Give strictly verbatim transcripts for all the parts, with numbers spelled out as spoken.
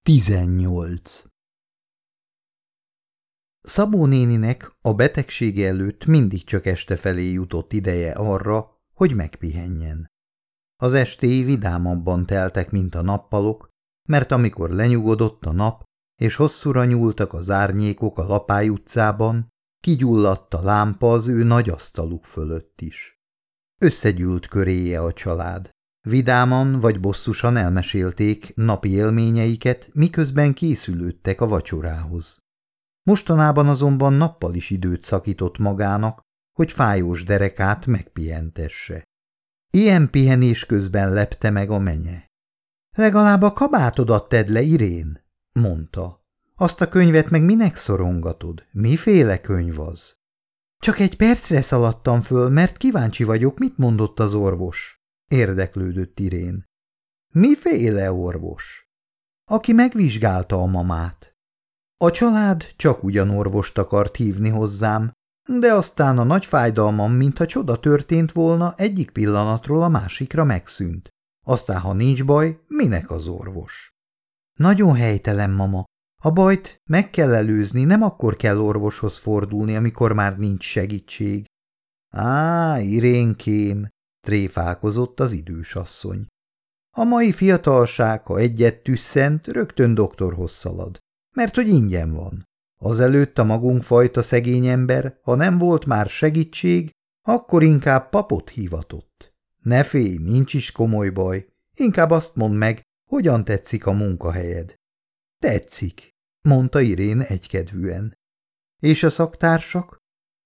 tizennyolc. Szabó néninek a betegsége előtt mindig csak este felé jutott ideje arra, hogy megpihenjen. Az estéi vidámabban teltek, mint a nappalok, mert amikor lenyugodott a nap, és hosszúra nyúltak az árnyékok a Lapály utcában, kigyulladt a lámpa az ő nagy asztaluk fölött is. Összegyűlt köréje a család. Vidáman vagy bosszusan elmesélték napi élményeiket, miközben készülődtek a vacsorához. Mostanában azonban nappal is időt szakított magának, hogy fájós derekát megpihentesse. Ilyen pihenés közben lepte meg a menye. Legalább a kabátodat tedd le, Irén, mondta. Azt a könyvet meg minek szorongatod? Miféle könyv az? Csak egy percre szaladtam föl, mert kíváncsi vagyok, mit mondott az orvos. Érdeklődött Irén. Miféle orvos? Aki megvizsgálta a mamát. A család csak ugyan orvost akart hívni hozzám, de aztán a nagy fájdalmam, mintha csoda történt volna, egyik pillanatról a másikra megszűnt. Aztán, ha nincs baj, minek az orvos? Nagyon helytelen, mama. A bajt meg kell előzni, nem akkor kell orvoshoz fordulni, amikor már nincs segítség. Á, Irénkém, tréfálkozott az idős asszony. A mai fiatalság, ha egyet tüsszent, rögtön doktorhoz szalad, mert hogy ingyen van. Azelőtt a magunk fajta szegény ember, ha nem volt már segítség, akkor inkább papot hívatott. Ne félj, nincs is komoly baj, inkább azt mondd meg, hogyan tetszik a munkahelyed. Tetszik, mondta Irén egykedvűen. És a szaktársak?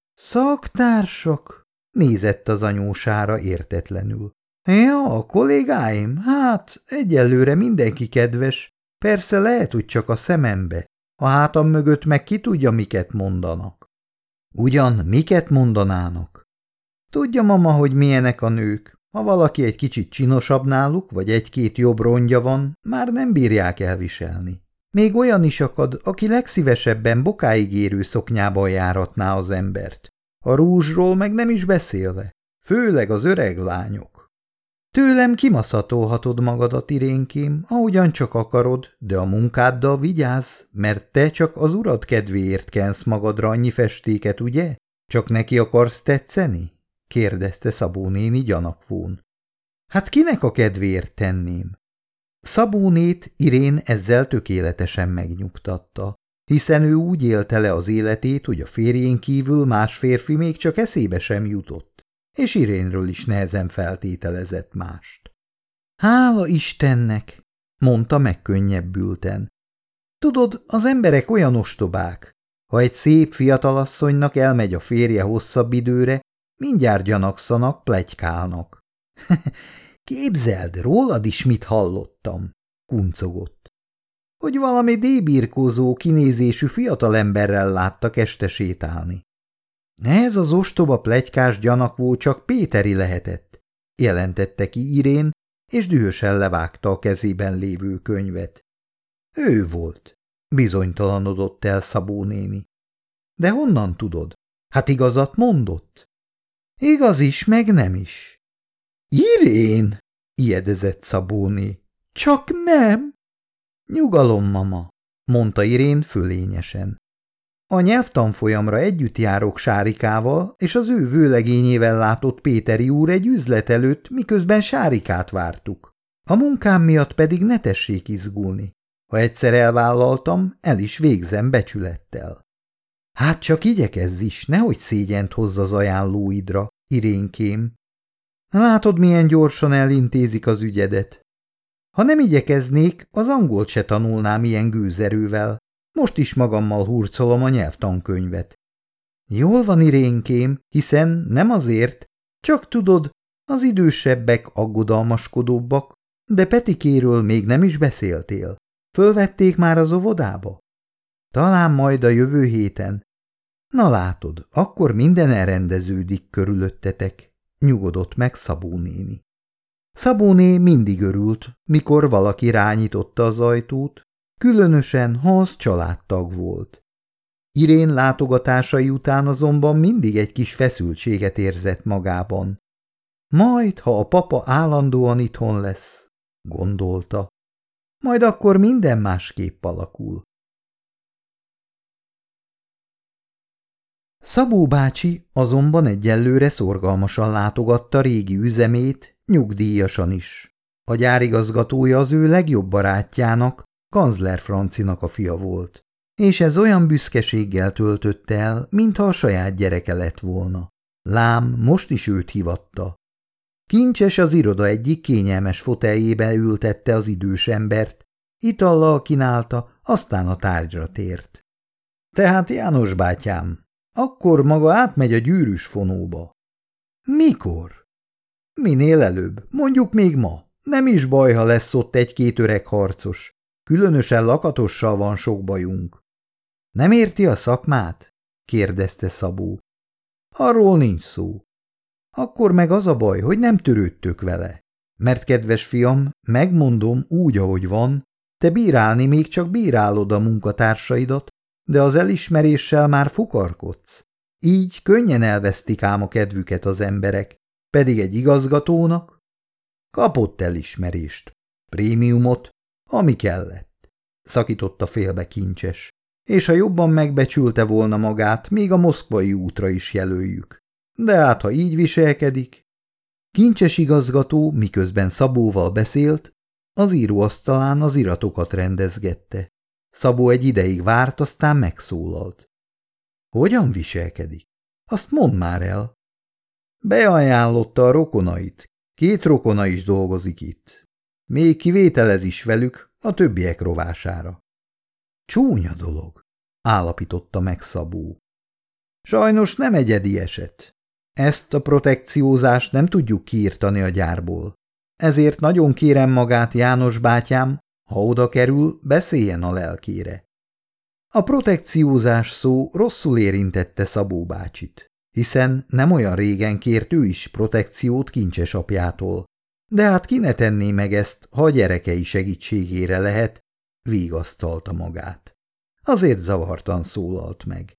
Szaktársak? Nézett az anyósára értetlenül. Ja, a kollégáim? Hát, egyelőre mindenki kedves. Persze lehet, hogy csak a szemembe. A hátam mögött meg ki tudja, miket mondanak. Ugyan, miket mondanának? Tudja, mama, hogy milyenek a nők. Ha valaki egy kicsit csinosabb náluk, vagy egy-két jobb rongya van, már nem bírják elviselni. Még olyan is akad, aki legszívesebben bokáig érő szoknyában járatná az embert. A rúzsról meg nem is beszélve, főleg az öreg lányok. Tőlem kimaszatolhatod magadat, Irénkém, ahogyan csak akarod, de a munkáddal vigyázz, mert te csak az urad kedvéért kensz magadra annyi festéket, ugye? Csak neki akarsz tetszeni? Kérdezte Szabó néni gyanakvón. Hát kinek a kedvéért tenném? Szabónét Irén ezzel tökéletesen megnyugtatta, hiszen ő úgy élte le az életét, hogy a férjén kívül más férfi még csak eszébe sem jutott, és Irénről is nehezen feltételezett mást. Hála Istennek, mondta megkönnyebbülten. Tudod, az emberek olyan ostobák. Ha egy szép fiatalasszonynak elmegy a férje hosszabb időre, mindjárt gyanakszanak, pletykálnak. Képzeld, rólad is mit hallottam, kuncogott. Hogy valami débirkózó kinézésű fiatalemberrel láttak este sétálni. Ez az ostoba pletykás gyanakvó csak Péteri lehetett, jelentette ki Irén, és dühösen levágta a kezében lévő könyvet. Ő volt, bizonytalanodott el Szabó néni. De honnan tudod? Hát igazat mondott? Igaz is, meg nem is. Irén, ijedezett Szabóné. Csak nem. Nyugalom, mama, mondta Irén fölényesen. A nyelvtanfolyamra együtt járok Sárikával, és az ő vőlegényével látott Péteri úr egy üzlet előtt, miközben Sárikát vártuk. A munkám miatt pedig ne tessék izgulni. Ha egyszer elvállaltam, el is végzem becsülettel. Hát csak igyekezz is, nehogy szégyent hozz az ajánlóidra, Irénkém. Látod, milyen gyorsan elintézik az ügyedet. Ha nem igyekeznék, az angolt se tanulnám ilyen gőzerővel. Most is magammal hurcolom a nyelvtankönyvet. Jól van, Irénkém, hiszen nem azért, csak tudod, az idősebbek aggodalmaskodóbbak, de Petikéről még nem is beszéltél. Fölvették már az óvodába? Talán majd a jövő héten. Na látod, akkor minden elrendeződik körülöttetek, nyugodott meg Szabó néni. Szabóné mindig örült, mikor valaki rányitotta az ajtót, különösen, ha az családtag volt. Irén látogatásai után azonban mindig egy kis feszültséget érzett magában. Majd, ha a papa állandóan itthon lesz, gondolta. Majd akkor minden másképp alakul. Szabó bácsi azonban egyelőre szorgalmasan látogatta régi üzemét, nyugdíjasan is. A gyárigazgatója az ő legjobb barátjának, Kanzler Francinak a fia volt, és ez olyan büszkeséggel töltötte el, mintha a saját gyereke lett volna. Lám, most is őt hívatta. Kincses az iroda egyik kényelmes foteljébe ültette az idős embert, itallal kínálta, aztán a tárgyra tért. Tehát János bátyám, akkor maga átmegy a Gyűrűs fonóba. Mikor? Minél előbb, mondjuk még ma. Nem is baj, ha lesz ott egy-két öreg harcos. Különösen Lakatossal van sok bajunk. Nem érti a szakmát? Kérdezte Szabó. Arról nincs szó. Akkor meg az a baj, hogy nem törődtök vele. Mert, kedves fiam, megmondom úgy, ahogy van, te bírálni még csak bírálod a munkatársaidat, de az elismeréssel már fukarkodsz. Így könnyen elvesztik ám a kedvüket az emberek, pedig egy igazgatónak kapott elismerést, prémiumot, ami kellett. Szakította félbe Kincses, és ha jobban megbecsülte volna magát, még a moszkvai útra is jelöljük. De hát, ha így viselkedik. Kincses igazgató, miközben Szabóval beszélt, az íróasztalán az iratokat rendezgette. Szabó egy ideig várt, aztán megszólalt. Hogyan viselkedik? Azt mondd már el. Beajánlotta a rokonait. Két rokona is dolgozik itt. Még kivételez is velük a többiek rovására. Csúnya dolog, állapította meg Szabó. Sajnos nem egyedi eset. Ezt a protekciózást nem tudjuk kiirtani a gyárból. Ezért nagyon kérem magát, János bátyám, ha oda kerül, beszéljen a lelkére. A protekciózás szó rosszul érintette Szabó bácsit, hiszen nem olyan régen kért ő is protekciót Kincses apjától, de hát ki ne tenné meg ezt, ha a gyerekei segítségére lehet, vigasztalta magát. Azért zavartan szólalt meg.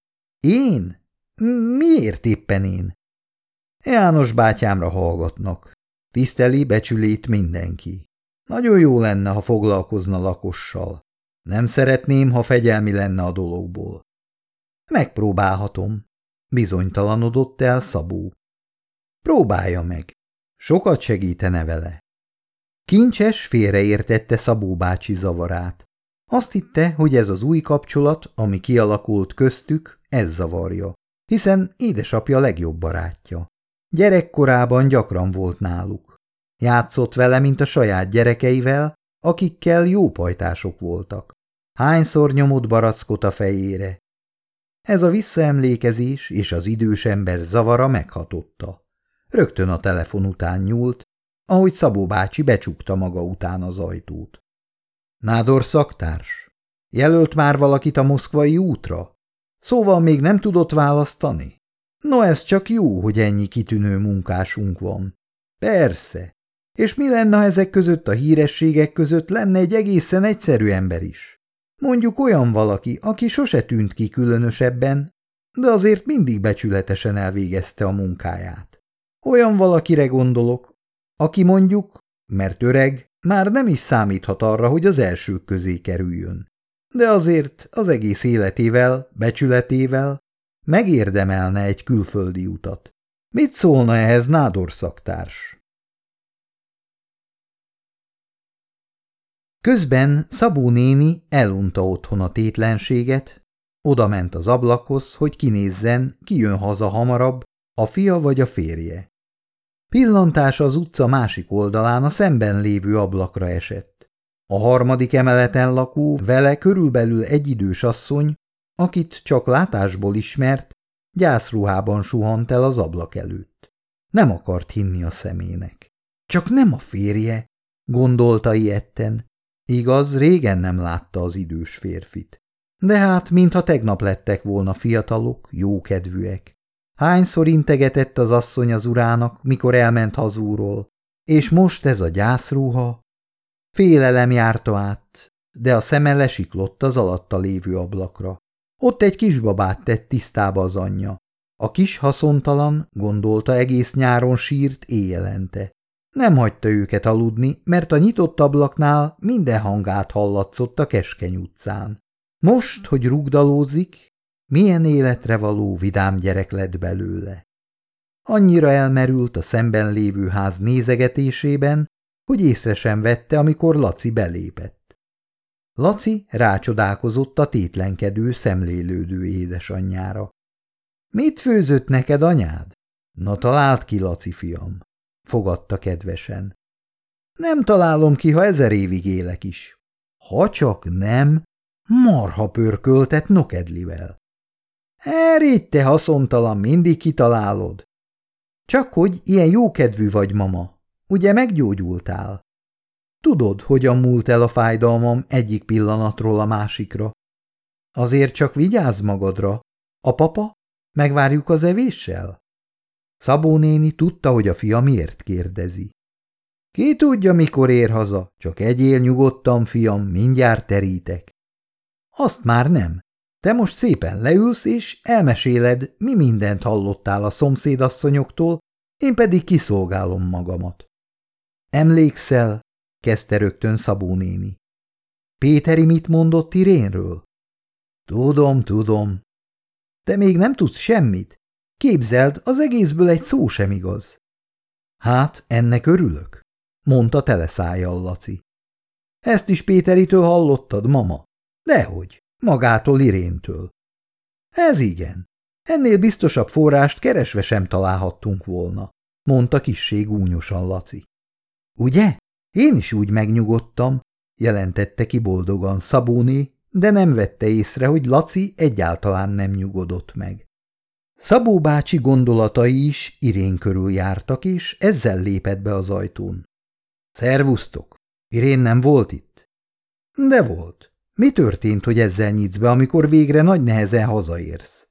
Én? Miért éppen én? János bátyámra hallgatnak. Tiszteli, becsülít mindenki. Nagyon jó lenne, ha foglalkozna Lakossal. Nem szeretném, ha fegyelmi lenne a dologból. Megpróbálhatom, bizonytalanodott el Szabó. Próbálja meg. Sokat segítene vele. Kincses félreértette Szabó bácsi zavarát. Azt hitte, hogy ez az új kapcsolat, ami kialakult köztük, ez zavarja, hiszen édesapja legjobb barátja. Gyerekkorában gyakran volt náluk. Játszott vele, mint a saját gyerekeivel, akikkel jó pajtások voltak. Hányszor nyomott barackot a fejére. Ez a visszaemlékezés és az idős ember zavara meghatotta. Rögtön a telefon után nyúlt, ahogy Szabó bácsi becsukta maga után az ajtót. Nádor szaktárs? Jelölt már valakit a moszkvai útra? Szóval még nem tudott választani? No, ez csak jó, hogy ennyi kitűnő munkásunk van. Persze. És mi lenne, ha ezek között a hírességek között lenne egy egészen egyszerű ember is? Mondjuk olyan valaki, aki sose tűnt ki különösebben, de azért mindig becsületesen elvégezte a munkáját. Olyan valakire gondolok, aki mondjuk, mert öreg, már nem is számíthat arra, hogy az elsők közé kerüljön. De azért az egész életével, becsületével megérdemelne egy külföldi utat. Mit szólna ehhez Nádor szaktárs? Közben Szabó néni elunta otthon a tétlenséget, odament az ablakhoz, hogy kinézzen, ki jön haza hamarabb, a fia vagy a férje. Pillantása az utca másik oldalán a szemben lévő ablakra esett. A harmadik emeleten lakó, vele körülbelül egy idős asszony, akit csak látásból ismert, gyászruhában suhant el az ablak előtt. Nem akart hinni a szemének. Csak nem a férje, gondolta ijedten. Igaz, régen nem látta az idős férfit. De hát, mintha tegnap lettek volna fiatalok, jókedvűek. Hányszor integetett az asszony az urának, mikor elment hazúról, és most ez a gyászruha? Félelem járta át, de a szeme lesiklott az alatta lévő ablakra. Ott egy kisbabát tett tisztába az anyja. A kis haszontalan, gondolta, egész nyáron sírt éjjelente. Nem hagyta őket aludni, mert a nyitott ablaknál minden hangát hallatszott a keskeny utcán. Most, hogy rugdalózik, milyen életre való vidám gyerek lett belőle. Annyira elmerült a szemben lévő ház nézegetésében, hogy észre sem vette, amikor Laci belépett. Laci rácsodálkozott a tétlenkedő, szemlélődő édesanyjára. – Mit főzött neked anyád? – Na találd ki, Laci fiam – fogadta kedvesen. – Nem találom ki, ha ezer évig élek is. Ha csak nem, marha pörköltet nokedlivel. – Erégy, te haszontalan, mindig kitalálod. – Csak hogy ilyen jókedvű vagy, mama. Ugye meggyógyultál? Tudod, hogyan múlt el a fájdalmam egyik pillanatról a másikra. Azért csak vigyázz magadra. A papa? Megvárjuk az evéssel? Szabó néni tudta, hogy a fia miért kérdezi. Ki tudja, mikor ér haza, csak egyél nyugodtan, fiam, mindjárt terítek. Azt már nem. Te most szépen leülsz, és elmeséled, mi mindent hallottál a szomszédasszonyoktól, én pedig kiszolgálom magamat. Emlékszel, kezdte rögtön Szabó néni. Péteri mit mondott Irénről? Tudom, tudom. Te még nem tudsz semmit? Képzeld, az egészből egy szó sem igaz. Hát, ennek örülök, mondta teleszájjal Laci. Ezt is Péteritől hallottad, mama? Dehogy, magától Iréntől. Ez igen. Ennél biztosabb forrást keresve sem találhattunk volna, mondta kissé gúnyosan Laci. Ugye? Én is úgy megnyugodtam, jelentette ki boldogan Szabóné, de nem vette észre, hogy Laci egyáltalán nem nyugodott meg. Szabó bácsi gondolatai is Irén körül jártak, és ezzel lépett be az ajtón. Szervusztok! Irén nem volt itt? De volt. Mi történt, hogy ezzel nyitsz be, amikor végre nagy nehezen hazaérsz?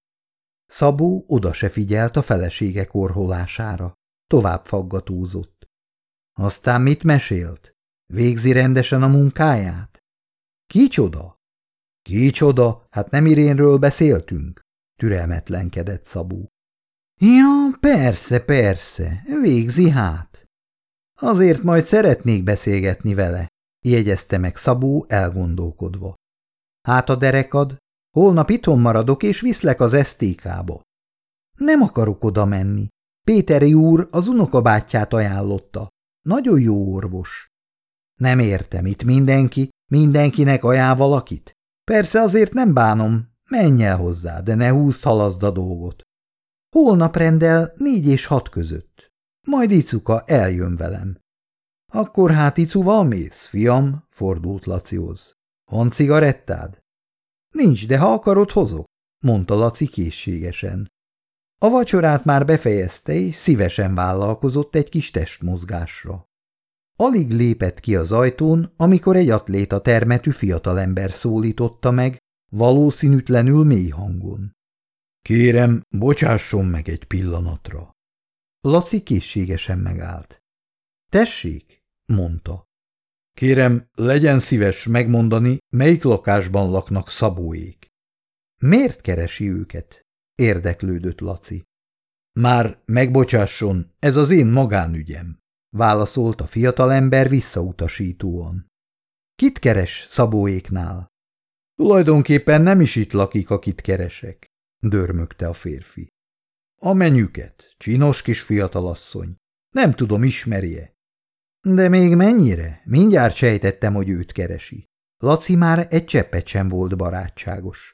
Szabó oda se figyelt a felesége korholására. Tovább faggatózott. Aztán mit mesélt? Végzi rendesen a munkáját? Kicsoda? Kicsoda? Hát nem Irénről beszéltünk, türelmetlenkedett Szabó. Ja, persze, persze, végzi hát. Azért majd szeretnék beszélgetni vele, jegyezte meg Szabó elgondolkodva. Hát a derekad, holnap itthon maradok és viszlek az es té ká-ba. Nem akarok oda menni. Péteri úr az unokabátyját ajánlotta. Nagyon jó orvos. Nem értem, itt mindenki, mindenkinek ajánl valakit. Persze azért nem bánom, menj el hozzá, de ne húzd halaszd a dolgot. Holnap rendel négy és hat között. Majd Icuka eljön velem. Akkor hát Icuval mész, fiam, fordult Lacihoz. Van cigarettád? Nincs, de ha akarod, hozok, mondta Laci készségesen. A vacsorát már befejezte, és szívesen vállalkozott egy kis testmozgásra. Alig lépett ki az ajtón, amikor egy atléta termetű fiatalember szólította meg, valószínűtlenül mély hangon. Kérem, bocsásson meg egy pillanatra. Laci készségesen megállt. Tessék, mondta. Kérem, legyen szíves megmondani, melyik lakásban laknak Szabóék. Miért keresi őket? Érdeklődött Laci. Már megbocsásson, ez az én magánügyem, válaszolt a fiatalember visszautasítóan. Kit keres Szabóéknál? Tulajdonképpen nem is itt lakik, akit keresek, dörmögte a férfi. A menyüket, csinos kis fiatalasszony. Nem tudom, ismerje. De még mennyire? Mindjárt sejtettem, hogy őt keresi. Laci már egy cseppet sem volt barátságos.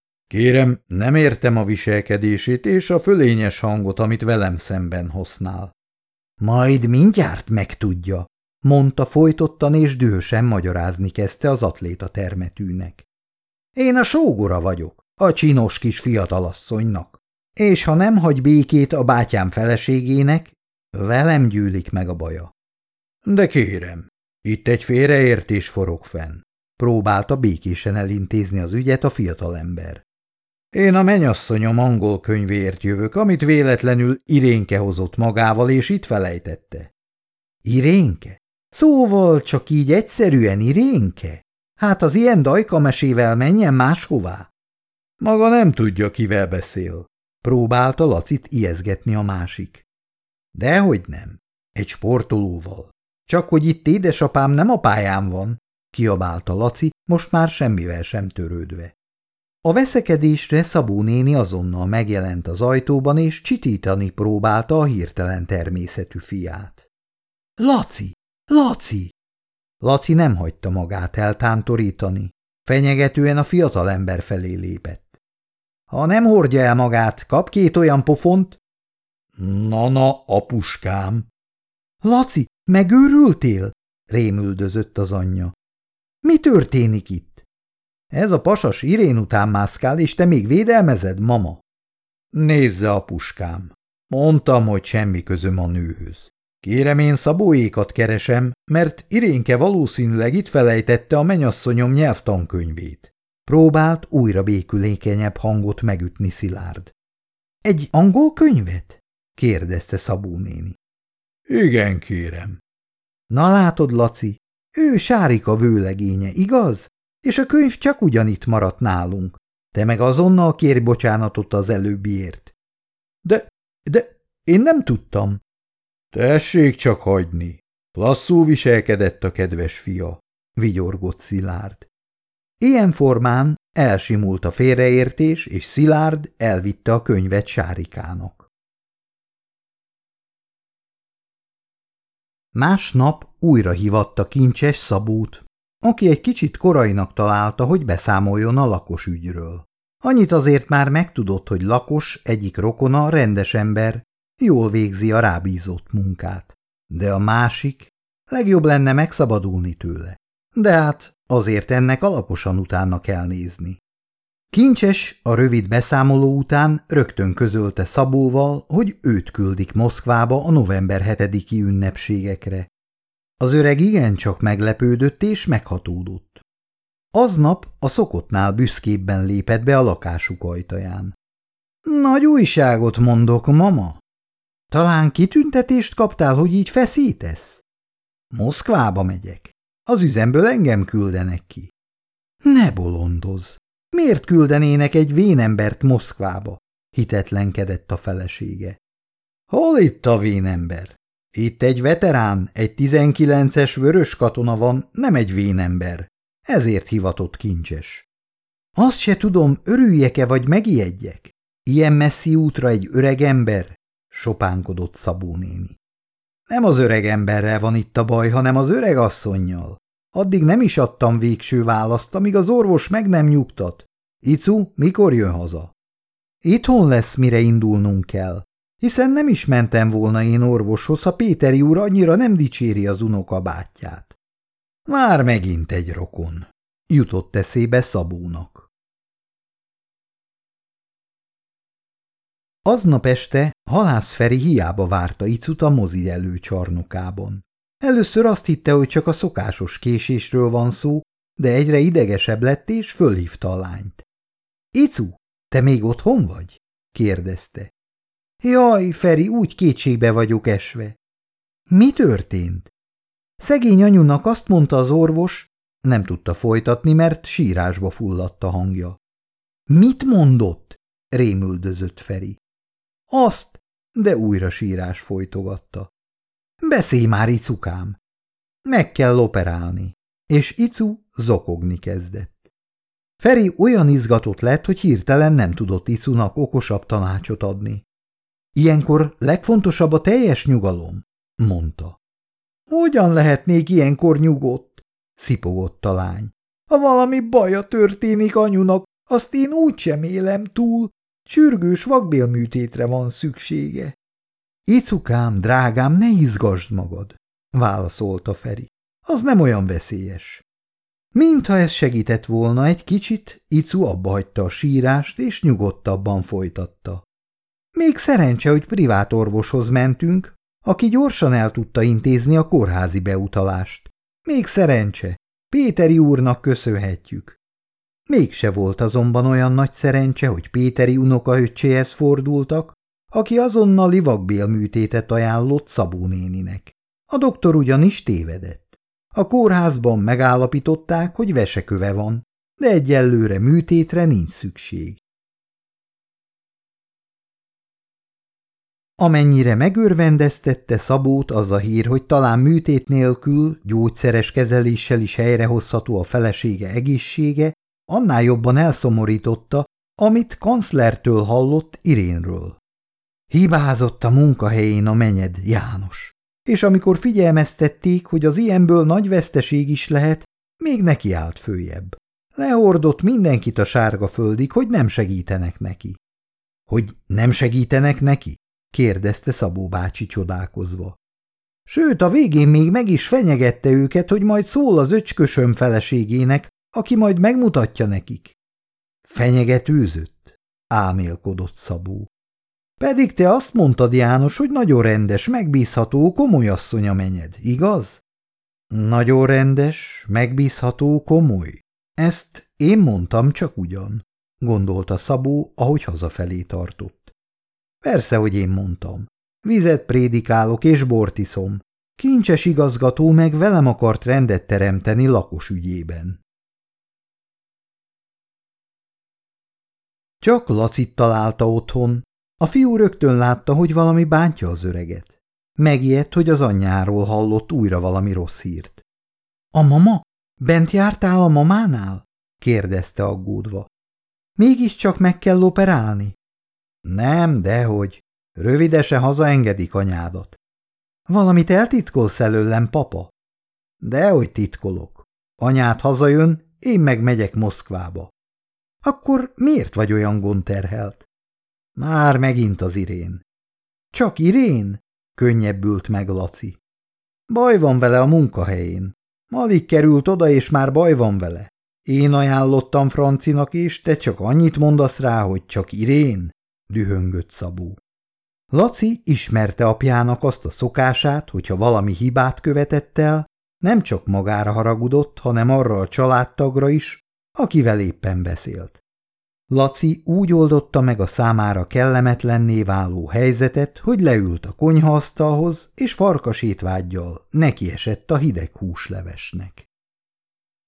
Kérem, nem értem a viselkedését és a fölényes hangot, amit velem szemben használ. Majd mindjárt megtudja, mondta folytottan, és dühösen magyarázni kezdte az atléta termetűnek. Én a sógora vagyok, a csinos kis fiatalasszonynak, és ha nem hagy békét a bátyám feleségének, velem gyűlik meg a baja. De kérem, itt egy félreértés forog fenn, próbálta békésen elintézni az ügyet a fiatalember. Én a mennyasszonyom angol könyvéért jövök, amit véletlenül Irénke hozott magával, és itt felejtette. Irénke? Szóval csak így egyszerűen Irénke? Hát az ilyen dajkamesével menjen máshová? Maga nem tudja, kivel beszél. Próbálta Lacit ijeszgetni a másik. Dehogy nem. Egy sportolóval. Csak hogy itt édesapám nem a pályán van, kiabálta Laci, most már semmivel sem törődve. A veszekedésre Szabó néni azonnal megjelent az ajtóban, és csitítani próbálta a hirtelen természetű fiát. Laci! Laci! Laci nem hagyta magát eltántorítani. Fenyegetően a fiatalember felé lépett. Ha nem hordja el magát, kap két olyan pofont? Na-na, apuskám! Laci, megőrültél? Rémüldözött az anyja. Mi történik itt? Ez a pasas Irén után mászkál, és te még védelmezed, mama? Nézze, apuskám, mondtam, hogy semmi közöm a nőhöz. Kérem, én Szabóékat keresem, mert Irénke valószínűleg itt felejtette a menyasszonyom nyelvtankönyvét. Próbált újra békülékenyebb hangot megütni Szilárd. Egy angol könyvet? kérdezte Szabó néni. Igen, kérem. Na látod, Laci, ő Sárika vőlegénye, igaz? És a könyv csak ugyanitt maradt nálunk. Te meg azonnal kérj bocsánatot az előbbiért. De, de én nem tudtam. Tessék csak hagyni. Klasszul viselkedett a kedves fia, vigyorgott Szilárd. Ilyen formán elsimult a félreértés, és Szilárd elvitte a könyvet Sárikának. Másnap újra hívatta Kincses Szabót, aki egy kicsit korainak találta, hogy beszámoljon a Lakos ügyről. Annyit azért már megtudott, hogy Lakos egyik rokona rendes ember, jól végzi a rábízott munkát. De a másik, legjobb lenne megszabadulni tőle. De hát azért ennek alaposan utána kell nézni. Kincses a rövid beszámoló után rögtön közölte Szabóval, hogy őt küldik Moszkvába a november hetediki ünnepségekre. Az öreg igencsak meglepődött és meghatódott. Aznap a szokottnál büszkébben lépett be a lakásuk ajtaján. Nagy újságot mondok, mama. Talán kitüntetést kaptál, hogy így feszítesz? Moszkvába megyek. Az üzemből engem küldenek ki. Ne bolondozz! Miért küldenének egy vénembert Moszkvába? Hitetlenkedett a felesége. Hol itt a vénember? Itt egy veterán, egy tizenkilences vörös katona van, nem egy vénember. Ezért hivatott Kincses. Azt se tudom, örüljek-e vagy megijedjek? Ilyen messzi útra egy öreg ember? Sopánkodott Szabó néni. Nem az öreg emberrel van itt a baj, hanem az öreg asszonnyal. Addig nem is adtam végső választ, amíg az orvos meg nem nyugtat. Icu, mikor jön haza? Itthon lesz, mire indulnunk kell, hiszen nem is mentem volna én orvoshoz, ha Péteri úr annyira nem dicséri az unokabátyját. Már megint egy rokon, jutott eszébe Szabónak. Aznap este Halász Feri hiába várta Icut a mozi előcsarnokában. Először azt hitte, hogy csak a szokásos késésről van szó, de egyre idegesebb lett és fölhívta a lányt. – Icu, te még otthon vagy? – kérdezte. – Jaj, Feri, úgy kétségbe vagyok esve. – Mi történt? Szegény anyunak azt mondta az orvos, nem tudta folytatni, mert sírásba fulladt a hangja. – Mit mondott? – rémüldözött Feri. – Azt, de újra sírás folytogatta. – Beszélj már, Icukám! Meg kell operálni, és Icu zokogni kezdett. Feri olyan izgatott lett, hogy hirtelen nem tudott Icunak okosabb tanácsot adni. Ilyenkor legfontosabb a teljes nyugalom, mondta. Hogyan lehetnék ilyenkor nyugodt? Szipogott a lány. Ha valami baja történik anyunak, azt én úgysem élem túl, sürgős vakbélműtétre van szüksége. Icukám, drágám, ne izgasd magad, válaszolta Feri. Az nem olyan veszélyes. Mintha ez segített volna egy kicsit, Icu abbahagyta a sírást, és nyugodtabban folytatta. Még szerencse, hogy privát orvoshoz mentünk, aki gyorsan el tudta intézni a kórházi beutalást. Még szerencse, Péteri úrnak köszönhetjük. Mégse volt azonban olyan nagy szerencse, hogy Péteri unokaöccséhez fordultak, aki azonnali vakbélműtétet ajánlott Szabó néninek. A doktor ugyanis tévedett. A kórházban megállapították, hogy veseköve van, de egyelőre műtétre nincs szükség. Amennyire megörvendeztette Szabót az a hír, hogy talán műtét nélkül, gyógyszeres kezeléssel is helyrehozható a felesége egészsége, annál jobban elszomorította, amit kanclertől hallott Irénről. Hibázott a munkahelyén a menyed, János, és amikor figyelmeztették, hogy az ilyenből nagy veszteség is lehet, még neki állt följebb. Lehordott mindenkit a sárga földig, hogy nem segítenek neki. Hogy nem segítenek neki? Kérdezte Szabó bácsi csodálkozva. Sőt, a végén még meg is fenyegette őket, hogy majd szól az öcskösöm feleségének, aki majd megmutatja nekik. Fenyegetőzött? Álmélkodott Szabó. Pedig te azt mondtad, János, hogy nagyon rendes, megbízható, komoly asszony a menyed, igaz? Nagyon rendes, megbízható, komoly. Ezt én mondtam csak ugyan, gondolta Szabó, ahogy hazafelé tartott. Persze, hogy én mondtam. Vizet prédikálok és bort iszom. Kincses igazgató meg velem akart rendet teremteni lakos ügyében. Csak Lacit találta otthon. A fiú rögtön látta, hogy valami bántja az öreget. Megijedt, hogy az anyjáról hallott újra valami rossz hírt. – A mama? Bent jártál a mamánál? – kérdezte aggódva. – Mégiscsak meg kell operálni? – Nem, dehogy. Rövidesen hazaengedik anyádat. – Valamit eltitkolsz előlem, papa? – Dehogy titkolok. Anyád hazajön, én meg megyek Moszkvába. – Akkor miért vagy olyan gondterhelt? – Már megint az Irén. – Csak Irén? – könnyebbült meg Laci. – Baj van vele a munkahelyén. Alig került oda, és már baj van vele. Én ajánlottam Francinak, és te csak annyit mondasz rá, hogy csak Irén? – dühöngött Szabó. Laci ismerte apjának azt a szokását, hogyha valami hibát követett el, nem csak magára haragudott, hanem arra a családtagra is, akivel éppen beszélt. Laci úgy oldotta meg a számára kellemetlenné váló helyzetet, hogy leült a konyhaasztalhoz, és farkas étvággyal nekiesett a hideg húslevesnek.